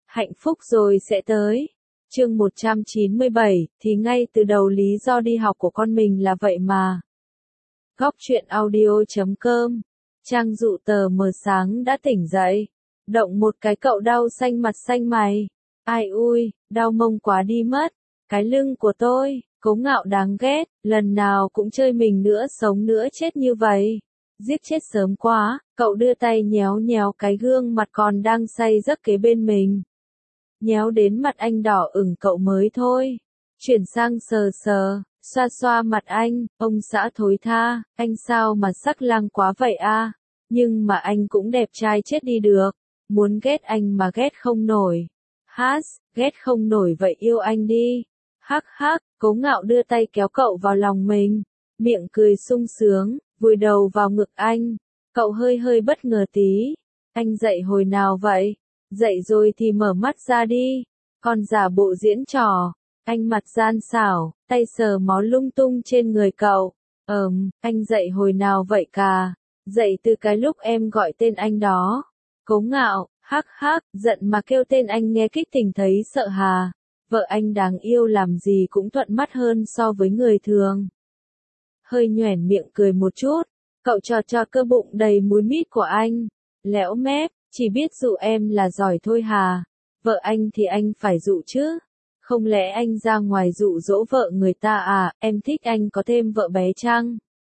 hạnh phúc rồi sẽ tới. Chương 197, thì ngay từ đầu lý do đi học của con mình là vậy mà. Góc truyện audio.com. Trang Dụ tờ mờ sáng đã tỉnh dậy. Động một cái cậu đau xanh mặt xanh mày. Ai ui, đau mông quá đi mất. Cái lưng của tôi, Cố Ngạo đáng ghét, lần nào cũng chơi mình nữa sống nữa chết như vậy. Giết chết sớm quá, cậu đưa tay nhéo nhéo cái gương mặt còn đang say giấc kế bên mình. Nhéo đến mặt anh đỏ ửng cậu mới thôi. Chuyển sang sờ sờ, xoa xoa mặt anh, ông xã thối tha, anh sao mà sắc lang quá vậy a? Nhưng mà anh cũng đẹp trai chết đi được. Muốn ghét anh mà ghét không nổi. Hát, ghét không nổi vậy yêu anh đi. Hắc hắc, Cố Ngạo đưa tay kéo cậu vào lòng mình. Miệng cười sung sướng, vùi đầu vào ngực anh. Cậu hơi hơi bất ngờ tí. Anh dậy hồi nào vậy? Dậy rồi thì mở mắt ra đi. Còn giả bộ diễn trò. Anh mặt gian xảo, tay sờ mó lung tung trên người cậu. Anh dậy hồi nào vậy cà? Dậy từ cái lúc em gọi tên anh đó. Cố Ngạo, hắc hắc, giận mà kêu tên anh nghe kích tình thấy sợ hà. Vợ anh đáng yêu làm gì cũng thuận mắt hơn so với người thường. Hơi nhoẻn miệng cười một chút, cậu cho cơ bụng đầy múi mít của anh. Lẽo mép, chỉ biết dụ em là giỏi thôi hà. Vợ anh thì anh phải dụ chứ. Không lẽ anh ra ngoài dụ dỗ vợ người ta à, em thích anh có thêm vợ bé chăng?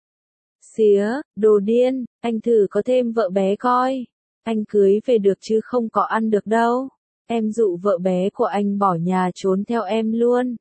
Xía, đồ điên, anh thử có thêm vợ bé coi. Anh cưới về được chứ không có ăn được đâu. Em dụ vợ bé của anh bỏ nhà trốn theo em luôn.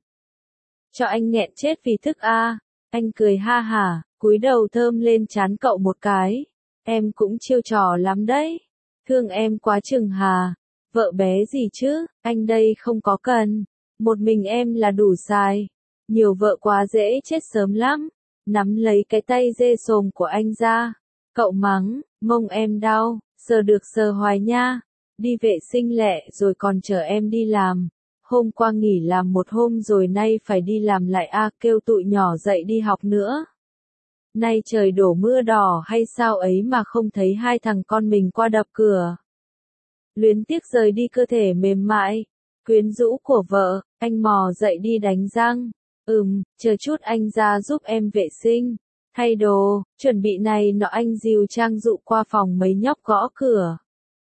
Cho anh nghẹn chết vì thức a. Anh cười ha hả, cúi đầu thơm lên trán cậu một cái. Em cũng chiêu trò lắm đấy. Thương em quá chừng hà. Vợ bé gì chứ, anh đây không có cần. Một mình em là đủ xài. Nhiều vợ quá dễ chết sớm lắm. Nắm lấy cái tay dê xồm của anh ra. Cậu mắng, mông em đau, sờ được sờ hoài nha. Đi vệ sinh lẹ rồi còn chờ em đi làm. Hôm qua nghỉ làm một hôm rồi nay phải đi làm lại a, kêu tụi nhỏ dậy đi học nữa. Nay trời đổ mưa đỏ hay sao ấy mà không thấy hai thằng con mình qua đập cửa. Luyến tiếc rời đi cơ thể mềm mại, quyến rũ của vợ, anh mò dậy đi đánh răng. Chờ chút anh ra giúp em vệ sinh, thay đồ, chuẩn bị này nọ anh dìu Trang Dụ qua phòng mấy nhóc gõ cửa.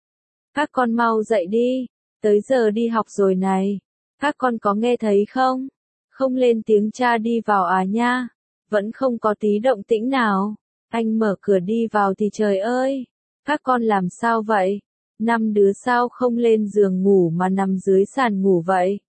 Các con mau dậy đi, tới giờ đi học rồi này. Các con có nghe thấy không? Không lên tiếng cha đi vào à nha. Vẫn không có tí động tĩnh nào. Anh mở cửa đi vào thì trời ơi. Các con làm sao vậy? 5 đứa sao không lên giường ngủ mà nằm dưới sàn ngủ vậy?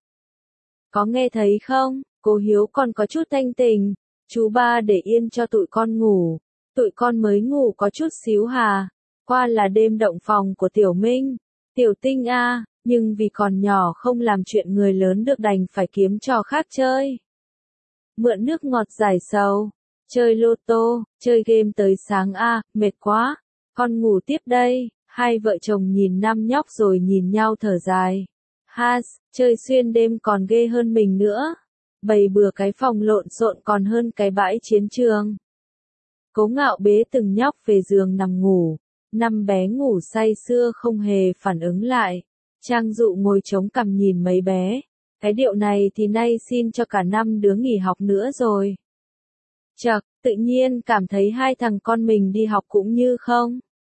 Có nghe thấy không? Cô Hiếu con có chút thanh tình. Chú ba để yên cho tụi con ngủ. Tụi con mới ngủ có chút xíu hà. Qua là đêm động phòng của Tiểu Minh. Tiểu Tinh a, nhưng vì còn nhỏ không làm chuyện người lớn được đành phải kiếm trò khác chơi. Mượn nước ngọt giải sầu, chơi lô tô, chơi game tới sáng a, mệt quá, con ngủ tiếp đây. Hai vợ chồng nhìn năm nhóc rồi nhìn nhau thở dài. Ha, chơi xuyên đêm còn ghê hơn mình nữa. Bày bừa cái phòng lộn xộn còn hơn cái bãi chiến trường. Cố Ngạo bế từng nhóc về giường nằm ngủ. Năm bé ngủ say sưa không hề phản ứng lại. Trang Dụ ngồi chống cằm nhìn mấy bé. Cái điệu này thì nay xin cho cả 5 đứa nghỉ học nữa rồi. Chậc, tự nhiên cảm thấy hai thằng con mình đi học cũng như không.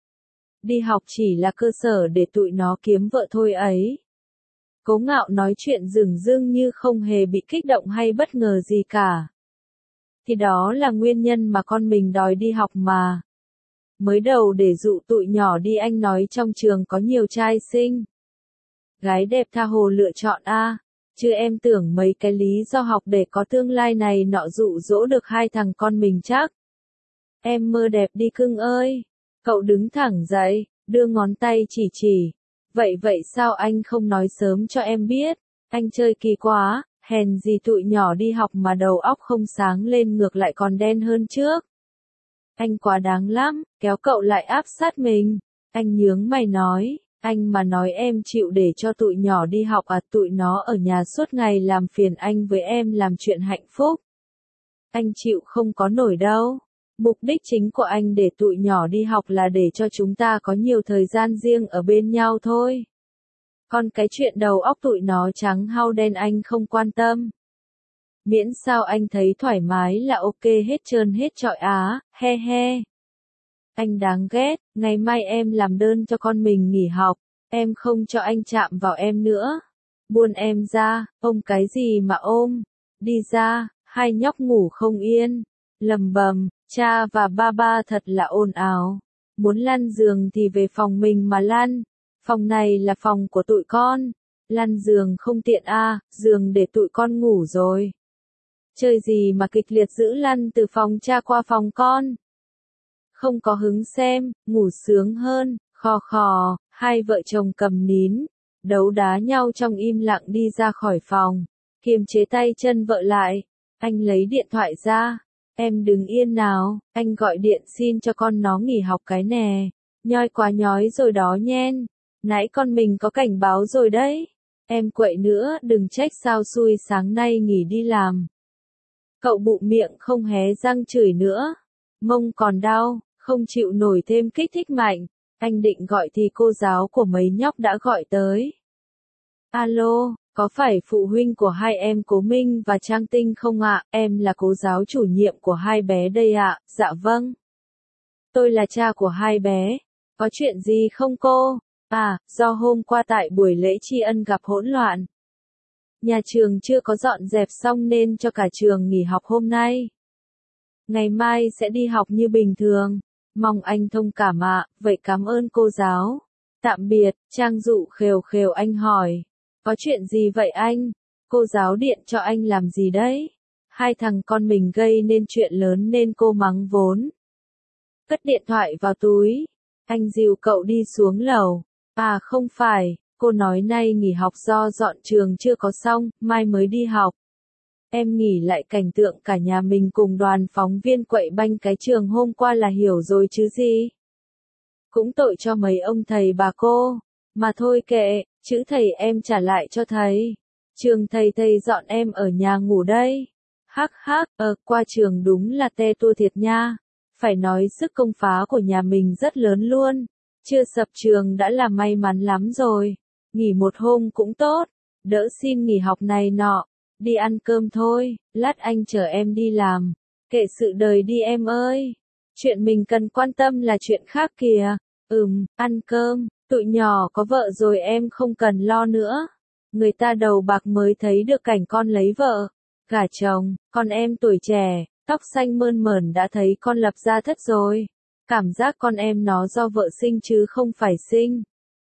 Đi học chỉ là cơ sở để tụi nó kiếm vợ thôi ấy. Cố Ngạo nói chuyện dửng dưng như không hề bị kích động hay bất ngờ gì cả. Thì đó là nguyên nhân mà con mình đòi đi học mà. Mới đầu để dụ tụi nhỏ đi anh nói trong trường có nhiều trai xinh. Gái đẹp tha hồ lựa chọn a, chứ em tưởng mấy cái lý do học để có tương lai này nọ dụ dỗ được hai thằng con mình chắc. Em mơ đẹp đi cưng ơi. Cậu đứng thẳng dậy, đưa ngón tay chỉ. Vậy sao anh không nói sớm cho em biết? Anh chơi kỳ quá, hèn gì tụi nhỏ đi học mà đầu óc không sáng lên ngược lại còn đen hơn trước. Anh quá đáng lắm, kéo cậu lại áp sát mình. Anh nhướng mày nói, anh mà nói em chịu để cho tụi nhỏ đi học à, tụi nó ở nhà suốt ngày làm phiền anh với em làm chuyện hạnh phúc. Anh chịu không có nổi đâu. Mục đích chính của anh để tụi nhỏ đi học là để cho chúng ta có nhiều thời gian riêng ở bên nhau thôi. Còn cái chuyện đầu óc tụi nó trắng hao đen anh không quan tâm. Miễn sao anh thấy thoải mái là ok hết trơn hết trọi á, he he. Anh đáng ghét, ngày mai em làm đơn cho con mình nghỉ học, em không cho anh chạm vào em nữa. Buông em ra, ôm cái gì mà ôm, đi ra, hai nhóc ngủ không yên, lầm bầm, cha và ba thật là ồn ào. Muốn lăn giường thì về phòng mình mà lăn, phòng này là phòng của tụi con, lăn giường không tiện à, giường để tụi con ngủ rồi. Chơi gì mà kịch liệt dữ lăn từ phòng cha qua phòng con. Không có hứng xem, ngủ sướng hơn, khò khò, hai vợ chồng cầm nín, đấu đá nhau trong im lặng đi ra khỏi phòng, kiềm chế tay chân vợ lại. Anh lấy điện thoại ra, em đứng yên nào, anh gọi điện xin cho con nó nghỉ học cái nè, nhoi quá nhói rồi đó nhen, nãy con mình có cảnh báo rồi đấy, em quậy nữa đừng trách sao xui sáng nay nghỉ đi làm. Cậu bụm miệng không hé răng chửi nữa, mông còn đau, không chịu nổi thêm kích thích mạnh, anh định gọi thì cô giáo của mấy nhóc đã gọi tới. Alo, có phải phụ huynh của hai em Cố Minh và Trang Tinh không ạ? Em là cô giáo chủ nhiệm của hai bé đây ạ. Dạ vâng. Tôi là cha của hai bé. Có chuyện gì không cô? À, do hôm qua tại buổi lễ tri ân gặp hỗn loạn. Nhà trường chưa có dọn dẹp xong nên cho cả trường nghỉ học hôm nay. Ngày mai sẽ đi học như bình thường. Mong anh thông cảm ạ, vậy cảm ơn cô giáo. Tạm biệt, Trang Dụ khều khều anh hỏi. Có chuyện gì vậy anh? Cô giáo điện cho anh làm gì đấy? Hai thằng con mình gây nên chuyện lớn nên cô mắng vốn. Cất điện thoại vào túi. Anh dìu cậu đi xuống lầu. À không phải, cô nói nay nghỉ học do dọn trường chưa có xong, mai mới đi học. Em nghỉ lại cảnh tượng cả nhà mình cùng đoàn phóng viên quậy banh cái trường hôm qua là hiểu rồi chứ gì. Cũng tội cho mấy ông thầy bà cô. Mà thôi kệ, chữ thầy em trả lại cho thầy. Trường thầy dọn em ở nhà ngủ đây. Hắc hắc, qua trường đúng là te tua thiệt nha. Phải nói sức công phá của nhà mình rất lớn luôn. Chưa sập trường đã là may mắn lắm rồi. Nghỉ một hôm cũng tốt. Đỡ xin nghỉ học này nọ. Đi ăn cơm thôi, lát anh chở em đi làm. Kệ sự đời đi em ơi. Chuyện mình cần quan tâm là chuyện khác kìa. Ăn cơm, tụi nhỏ có vợ rồi em không cần lo nữa. Người ta đầu bạc mới thấy được cảnh con lấy vợ, gả chồng, con em tuổi trẻ, tóc xanh mơn mởn đã thấy con lập gia thất rồi. Cảm giác con em nó do vợ sinh chứ không phải sinh.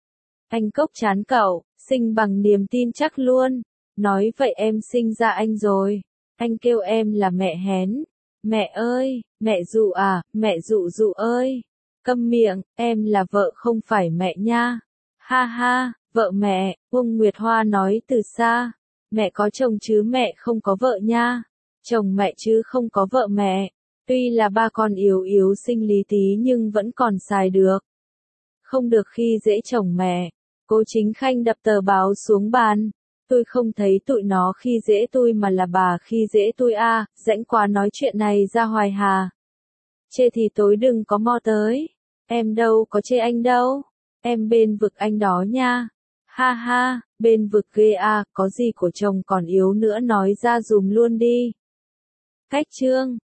Anh cốc chán cậu, sinh bằng niềm tin chắc luôn. Nói vậy em sinh ra anh rồi. Anh kêu em là mẹ hén. Mẹ ơi, mẹ dụ à, mẹ dụ dụ ơi. Câm miệng, em là vợ không phải mẹ nha. Ha ha, vợ mẹ, Uông Nguyệt Hoa nói từ xa. Mẹ có chồng chứ mẹ không có vợ nha. Chồng mẹ chứ không có vợ mẹ. Tuy là ba con yếu yếu sinh lý tí nhưng vẫn còn xài được. Không được khi dễ chồng mẹ. Cố Chính Khanh đập tờ báo xuống bàn. Tôi không thấy tụi nó khi dễ tôi mà là bà khi dễ tôi à, rãnh quá nói chuyện này ra hoài hà. Chê thì tối đừng có mò tới. Em đâu có chê anh đâu. Em bên vực anh đó nha. Ha ha, bên vực ghê à, có gì của chồng còn yếu nữa nói ra dùm luôn đi. Cách chương